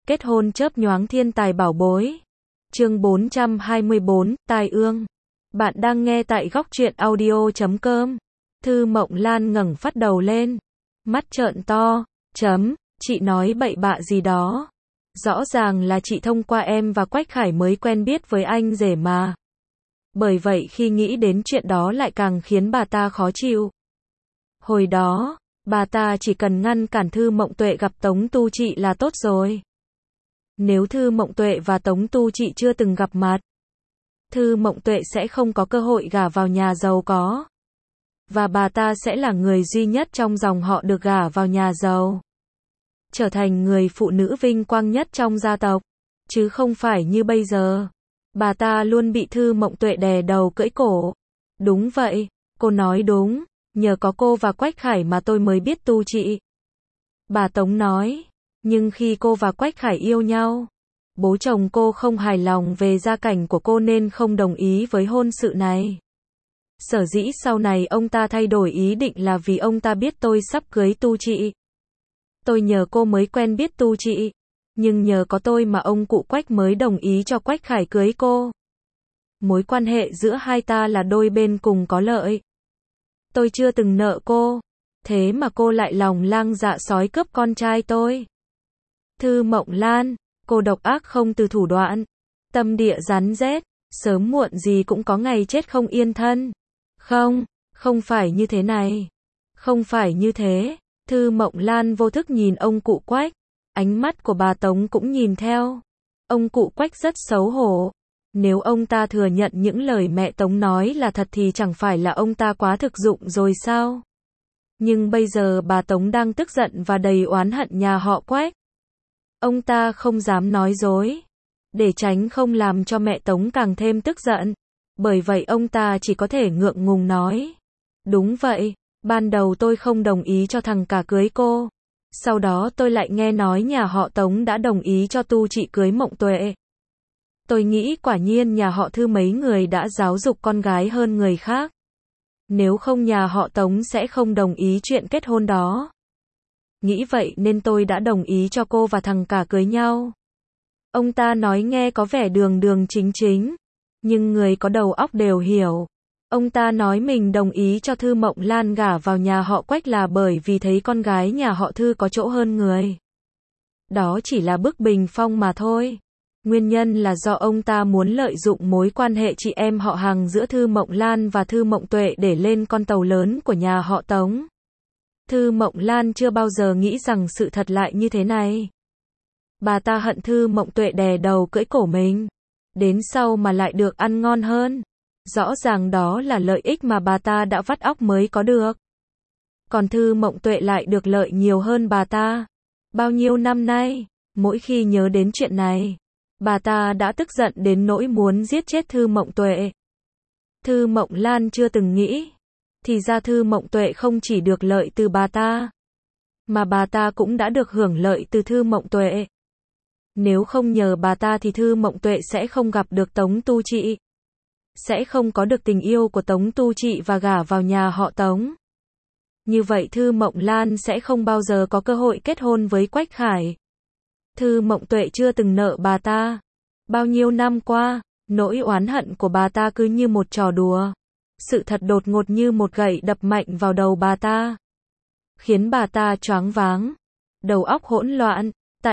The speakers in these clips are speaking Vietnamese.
Kết hôn chớp nhoáng thiên tài bảo bối. Chương 424, tai ương. Bạn đang nghe tại góc truyện audio.com. Thư Mộng Lan ngẩng phát đầu lên, mắt trợn to, chị nói bậy bạ gì đó. Rõ ràng là chị thông qua em và Quách Khải mới quen biết với anh rể mà. Bởi vậy khi nghĩ đến chuyện đó lại càng khiến bà ta khó chịu. Hồi đó, bà ta chỉ cần ngăn cản Thư Mộng Tuệ gặp Tống Tu Trị là tốt rồi. Nếu Thư Mộng Tuệ và Tống Tu Trị chưa từng gặp mặt, Thư Mộng Tuệ sẽ không có cơ hội gả vào nhà giàu có. Và bà ta sẽ là người duy nhất trong dòng họ được gả vào nhà giàu. Trở thành người phụ nữ vinh quang nhất trong gia tộc. Chứ không phải như bây giờ. Bà ta luôn bị Thư Mộng Tuệ đè đầu cưỡi cổ. Đúng vậy, cô nói đúng. Nhờ có cô và Quách Khải mà tôi mới biết Tu Trị. Bà Tống nói. Nhưng khi cô và Quách Khải yêu nhau, bố chồng cô không hài lòng về gia cảnh của cô nên không đồng ý với hôn sự này. Sở dĩ sau này ông ta thay đổi ý định là vì ông ta biết tôi sắp cưới Tu Trị. Tôi nhờ cô mới quen biết Tu Trị. Nhưng nhờ có tôi mà ông cụ Quách mới đồng ý cho Quách Khải cưới cô. Mối quan hệ giữa hai ta là đôi bên cùng có lợi. Tôi chưa từng nợ cô. Thế mà cô lại lòng lang dạ sói cướp con trai tôi. Thư Mộng Lan, cô độc ác không từ thủ đoạn. Tâm địa rắn rết, sớm muộn gì cũng có ngày chết không yên thân. Không phải như thế này. Không phải như thế. Thư Mộng Lan vô thức nhìn ông cụ Quách. Ánh mắt của bà Tống cũng nhìn theo. Ông cụ Quách rất xấu hổ. Nếu ông ta thừa nhận những lời mẹ Tống nói là thật thì chẳng phải là ông ta quá thực dụng rồi sao? Nhưng bây giờ bà Tống đang tức giận và đầy oán hận nhà họ Quách. Ông ta không dám nói dối. Để tránh không làm cho mẹ Tống càng thêm tức giận. Bởi vậy ông ta chỉ có thể ngượng ngùng nói. Đúng vậy, ban đầu tôi không đồng ý cho thằng cả cưới cô. Sau đó tôi lại nghe nói nhà họ Tống đã đồng ý cho Tu Trị cưới Mộng Tuệ. Tôi nghĩ quả nhiên nhà họ Thư mấy người đã giáo dục con gái hơn người khác. Nếu không nhà họ Tống sẽ không đồng ý chuyện kết hôn đó. Nghĩ vậy nên tôi đã đồng ý cho cô và thằng cả cưới nhau. Ông ta nói nghe có vẻ đường đường chính chính. Nhưng người có đầu óc đều hiểu. Ông ta nói mình đồng ý cho Thư Mộng Lan gả vào nhà họ Quách là bởi vì thấy con gái nhà họ Thư có chỗ hơn người. Đó chỉ là bức bình phong mà thôi. Nguyên nhân là do ông ta muốn lợi dụng mối quan hệ chị em họ hàng giữa Thư Mộng Lan và Thư Mộng Tuệ để lên con tàu lớn của nhà họ Tống. Thư Mộng Lan chưa bao giờ nghĩ rằng sự thật lại như thế này. Bà ta hận Thư Mộng Tuệ đè đầu cưỡi cổ mình. Đến sau mà lại được ăn ngon hơn. Rõ ràng đó là lợi ích mà bà ta đã vắt óc mới có được. Còn Thư Mộng Tuệ lại được lợi nhiều hơn bà ta. Bao nhiêu năm nay, mỗi khi nhớ đến chuyện này, bà ta đã tức giận đến nỗi muốn giết chết Thư Mộng Tuệ. Thư Mộng Lan chưa từng nghĩ. Thì ra Thư Mộng Tuệ không chỉ được lợi từ bà ta, mà bà ta cũng đã được hưởng lợi từ Thư Mộng Tuệ. Nếu không nhờ bà ta thì Thư Mộng Tuệ sẽ không gặp được Tống Tu Trị. Sẽ không có được tình yêu của Tống Tu Trị và gả vào nhà họ Tống. Như vậy Thư Mộng Lan sẽ không bao giờ có cơ hội kết hôn với Quách Khải. Thư Mộng Tuệ chưa từng nợ bà ta. Bao nhiêu năm qua, nỗi oán hận của bà ta cứ như một trò đùa. Sự thật đột ngột như một gậy đập mạnh vào đầu bà ta. Khiến bà ta choáng váng. Đầu óc hỗn loạn.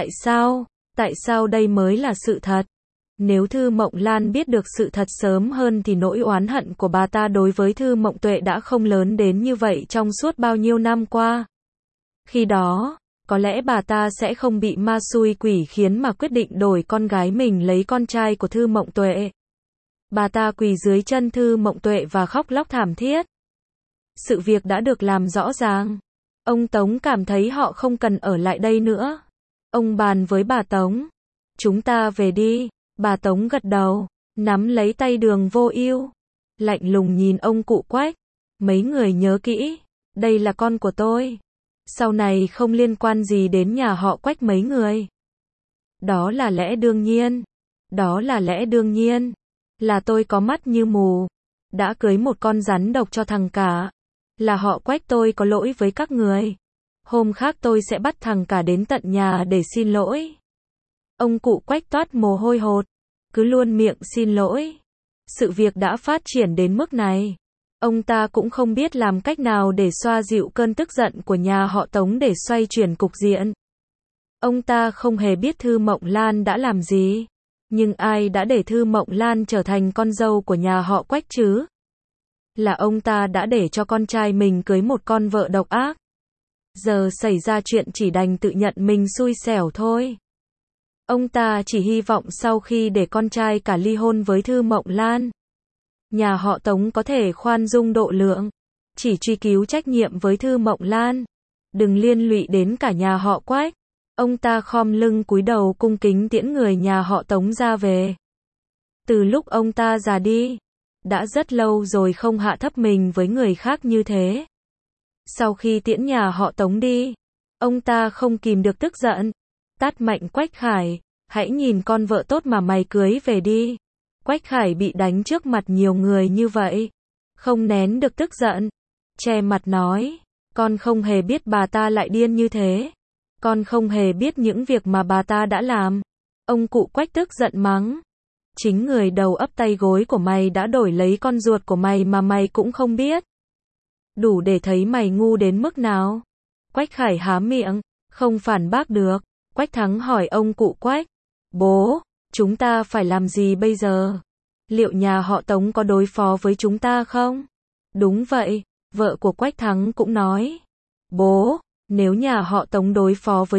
Tại sao đây mới là sự thật? Nếu Thư Mộng Lan biết được sự thật sớm hơn thì nỗi oán hận của bà ta đối với Thư Mộng Tuệ đã không lớn đến như vậy trong suốt bao nhiêu năm qua. Khi đó, có lẽ bà ta sẽ không bị ma xui quỷ khiến mà quyết định đổi con gái mình lấy con trai của Thư Mộng Tuệ. Bà ta quỳ dưới chân Thư Mộng Tuệ và khóc lóc thảm thiết. Sự việc đã được làm rõ ràng. Ông Tống cảm thấy họ không cần ở lại đây nữa. Ông bàn với bà Tống. Chúng ta về đi. Bà Tống gật đầu, nắm lấy tay Đường Vô Ưu, lạnh lùng nhìn ông cụ Quách. Mấy người nhớ kỹ, đây là con của tôi. Sau này không liên quan gì đến nhà họ Quách mấy người. Đó là lẽ đương nhiên. Đó là lẽ đương nhiên. Là tôi có mắt như mù. Đã cưới một con rắn độc cho thằng cả. Là họ Quách tôi có lỗi với các người. Hôm khác tôi sẽ bắt thằng cả đến tận nhà để xin lỗi. Ông cụ Quách toát mồ hôi hột, cứ luôn miệng xin lỗi. Sự việc đã phát triển đến mức này. Ông ta cũng không biết làm cách nào để xoa dịu cơn tức giận của nhà họ Tống để xoay chuyển cục diện. Ông ta không hề biết Thư Mộng Lan đã làm gì. Nhưng ai đã để Thư Mộng Lan trở thành con dâu của nhà họ Quách chứ? Là ông ta đã để cho con trai mình cưới một con vợ độc ác. Giờ xảy ra chuyện chỉ đành tự nhận mình xui xẻo thôi. Ông ta chỉ hy vọng sau khi để con trai cả ly hôn với Thư Mộng Lan, nhà họ Tống có thể khoan dung độ lượng, chỉ truy cứu trách nhiệm với Thư Mộng Lan, đừng liên lụy đến cả nhà họ Quách. Ông ta khom lưng cúi đầu cung kính tiễn người nhà họ Tống ra về. Từ lúc ông ta già đi, đã rất lâu rồi không hạ thấp mình với người khác như thế. Sau khi tiễn nhà họ Tống đi, ông ta không kìm được tức giận, tát mạnh Quách Khải, hãy nhìn con vợ tốt mà mày cưới về đi. Quách Khải bị đánh trước mặt nhiều người như vậy, không nén được tức giận, che mặt nói, con không hề biết bà ta lại điên như thế. Con không hề biết những việc mà bà ta đã làm. Ông cụ Quách tức giận mắng. Chính người đầu ấp tay gối của mày đã đổi lấy con ruột của mày mà mày cũng không biết. Đủ để thấy mày ngu đến mức nào. Quách Khải há miệng, không phản bác được. Quách Thắng hỏi ông cụ Quách. Bố, chúng ta phải làm gì bây giờ? Liệu nhà họ Tống có đối phó với chúng ta không? Đúng vậy, vợ của Quách Thắng cũng nói. Bố, nếu nhà họ Tống đối phó với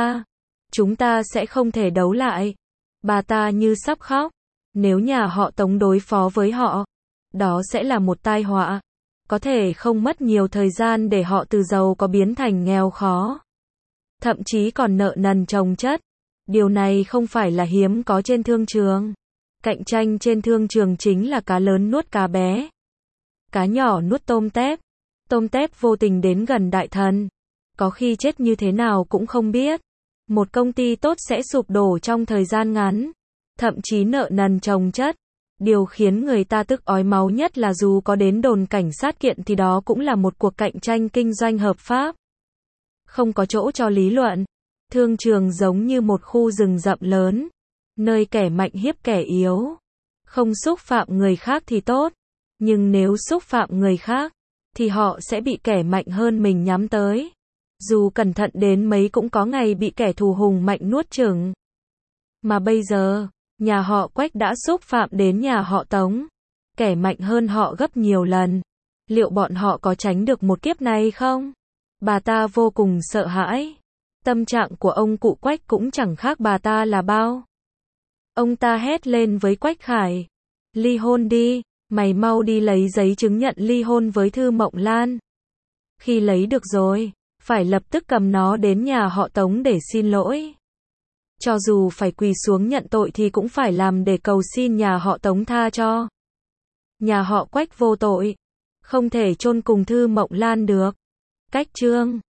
chúng ta sẽ không thể đấu lại. Bà ta như sắp khóc. Nếu nhà họ Tống đối phó với họ, đó sẽ là một tai họa. Có thể không mất nhiều thời gian để họ từ giàu có biến thành nghèo khó. Thậm chí còn nợ nần chồng chất. Điều này không phải là hiếm có trên thương trường. Cạnh tranh trên thương trường chính là cá lớn nuốt cá bé. Cá nhỏ nuốt tôm tép vô tình đến gần đại thần. Có khi chết như thế nào cũng không biết. Một công ty tốt sẽ sụp đổ trong thời gian ngắn. Thậm chí nợ nần chồng chất. Điều khiến người ta tức ói máu nhất là dù có đến đồn cảnh sát kiện thì đó cũng là một cuộc cạnh tranh kinh doanh hợp pháp. Không có chỗ cho lý luận. Thương trường giống như một khu rừng rậm lớn, nơi kẻ mạnh hiếp kẻ yếu. Không xúc phạm người khác thì tốt. Nhưng nếu xúc phạm người khác, thì họ sẽ bị kẻ mạnh hơn mình nhắm tới. Dù cẩn thận đến mấy cũng có ngày bị kẻ thù hùng mạnh nuốt chửng. Mà bây giờ, nhà họ Quách đã xúc phạm đến nhà họ Tống. Kẻ mạnh hơn họ gấp nhiều lần. Liệu bọn họ có tránh được một kiếp này không? Bà ta vô cùng sợ hãi. Tâm trạng của ông cụ Quách cũng chẳng khác bà ta là bao. Ông ta hét lên với Quách Khải. Ly hôn đi, mày mau đi lấy giấy chứng nhận ly hôn với Thư Mộng Lan. Khi lấy được rồi, phải lập tức cầm nó đến nhà họ Tống để xin lỗi. Cho dù phải quỳ xuống nhận tội thì cũng phải làm để cầu xin nhà họ Tống tha cho. Nhà họ Quách vô tội, không thể chôn cùng Thư Mộng Lan được. Cách chương